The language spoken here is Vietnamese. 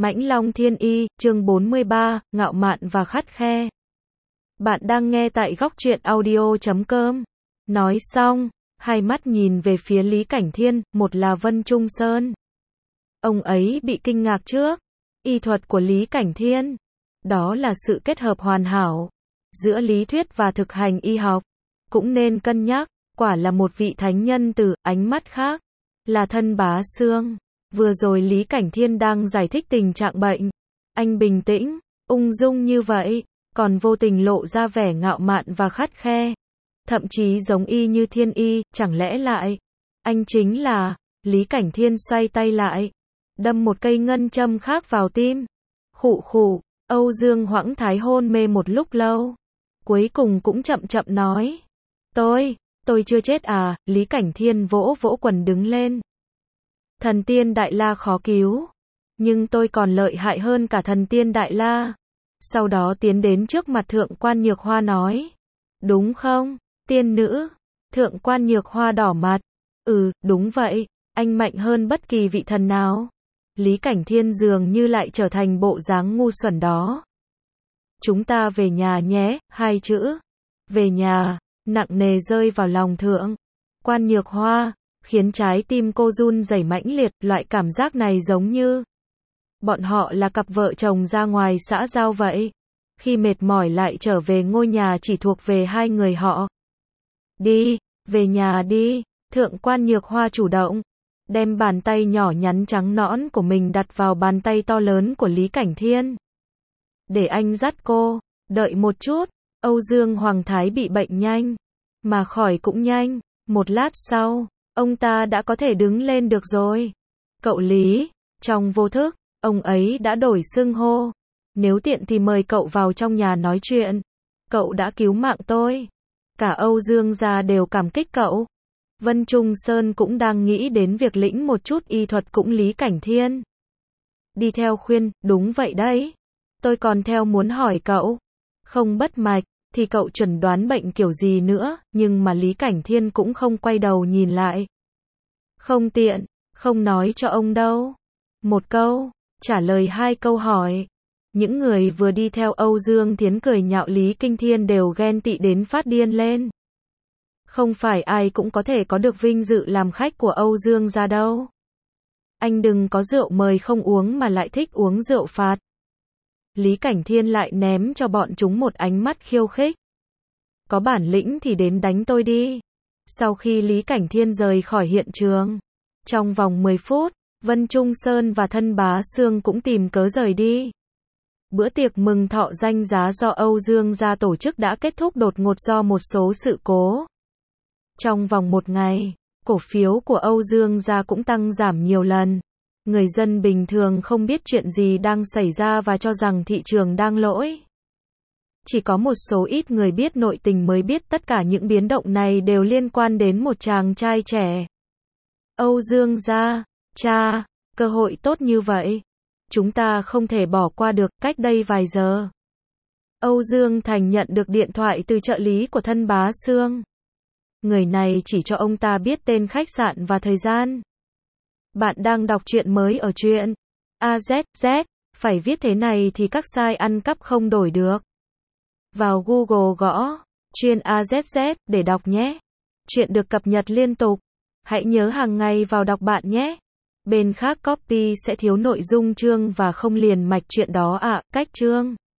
Mãnh Long Thiên Y, chương 43, ngạo mạn và khắt khe. Bạn đang nghe tại góc truyện audio.com. Nói xong, hai mắt nhìn về phía Lý Cảnh Thiên, một là Vân Trung Sơn. Ông ấy bị kinh ngạc trước. Y thuật của Lý Cảnh Thiên. Đó là sự kết hợp hoàn hảo giữa lý thuyết và thực hành y học. Cũng nên cân nhắc, quả là một vị thánh nhân từ ánh mắt khác. Là Thân Bá Xương. Vừa rồi Lý Cảnh Thiên đang giải thích tình trạng bệnh. Anh bình tĩnh, ung dung như vậy, còn vô tình lộ ra vẻ ngạo mạn và khắt khe. Thậm chí giống y như Thiên Y, chẳng lẽ lại, anh chính là, Lý Cảnh Thiên xoay tay lại, đâm một cây ngân châm khác vào tim. Khụ khụ, Âu Dương Hoãng Thái hôn mê một lúc lâu. Cuối cùng cũng chậm chậm nói. Tôi chưa chết à, Lý Cảnh Thiên vỗ vỗ quần đứng lên. Thần tiên Đại La khó cứu, nhưng tôi còn lợi hại hơn cả thần tiên Đại La. Sau đó tiến đến trước mặt Thượng Quan Nhược Hoa nói. Đúng không, tiên nữ? Thượng Quan Nhược Hoa đỏ mặt. Đúng vậy, anh mạnh hơn bất kỳ vị thần nào. Lý Cảnh Thiên dường như lại trở thành bộ dáng ngu xuẩn đó. Chúng ta về nhà nhé, hai chữ. Về nhà, nặng nề rơi vào lòng Thượng Quan Nhược Hoa, khiến trái tim cô run rẩy mãnh liệt, loại cảm giác này giống như bọn họ là cặp vợ chồng ra ngoài xã giao vậy. Khi mệt mỏi lại trở về ngôi nhà chỉ thuộc về hai người họ. Đi, về nhà đi, Thượng Quan Nhược Hoa chủ động, đem bàn tay nhỏ nhắn trắng nõn của mình đặt vào bàn tay to lớn của Lý Cảnh Thiên. Để anh dắt cô, đợi một chút, Âu Dương Hoàng Thái bị bệnh nhanh, mà khỏi cũng nhanh, một lát sau, ông ta đã có thể đứng lên được rồi. Cậu Lý, trong vô thức, ông ấy đã đổi xưng hô. Nếu tiện thì mời cậu vào trong nhà nói chuyện. Cậu đã cứu mạng tôi. Cả Âu Dương gia đều cảm kích cậu. Vân Trung Sơn cũng đang nghĩ đến việc lĩnh một chút y thuật cũng Lý Cảnh Thiên. Đi theo khuyên, đúng vậy đấy. Tôi còn theo muốn hỏi cậu. Không bất mạch, thì cậu chuẩn đoán bệnh kiểu gì nữa, nhưng mà Lý Cảnh Thiên cũng không quay đầu nhìn lại. Không tiện, không nói cho ông đâu. Một câu, trả lời hai câu hỏi. Những người vừa đi theo Âu Dương Thiến cười nhạo Lý Kinh Thiên đều ghen tị đến phát điên lên. Không phải ai cũng có thể có được vinh dự làm khách của Âu Dương gia đâu. Anh đừng có rượu mời không uống mà lại thích uống rượu phạt. Lý Cảnh Thiên lại ném cho bọn chúng một ánh mắt khiêu khích. Có bản lĩnh thì đến đánh tôi đi. Sau khi Lý Cảnh Thiên rời khỏi hiện trường, trong vòng 10 phút, Vân Trung Sơn và Thân Bá Xương cũng tìm cớ rời đi. Bữa tiệc mừng thọ danh giá do Âu Dương gia tổ chức đã kết thúc đột ngột do một số sự cố. Trong vòng một ngày, cổ phiếu của Âu Dương gia cũng tăng giảm nhiều lần. Người dân bình thường không biết chuyện gì đang xảy ra và cho rằng thị trường đang lỗi. Chỉ có một số ít người biết nội tình mới biết tất cả những biến động này đều liên quan đến một chàng trai trẻ. Âu Dương gia, cha, cơ hội tốt như vậy, chúng ta không thể bỏ qua được. Cách đây vài giờ, Âu Dương Thành nhận được điện thoại từ trợ lý của Thân Bá Xương. Người này chỉ cho ông ta biết tên khách sạn và thời gian. Bạn đang đọc truyện mới ở truyện AZZ, phải viết thế này thì các site ăn cắp không đổi được. Vào Google gõ truyện AZZ để đọc nhé. Truyện được cập nhật liên tục. Hãy nhớ hàng ngày vào đọc bạn nhé. Bên khác copy sẽ thiếu nội dung chương và không liền mạch truyện đó ạ. Cách chương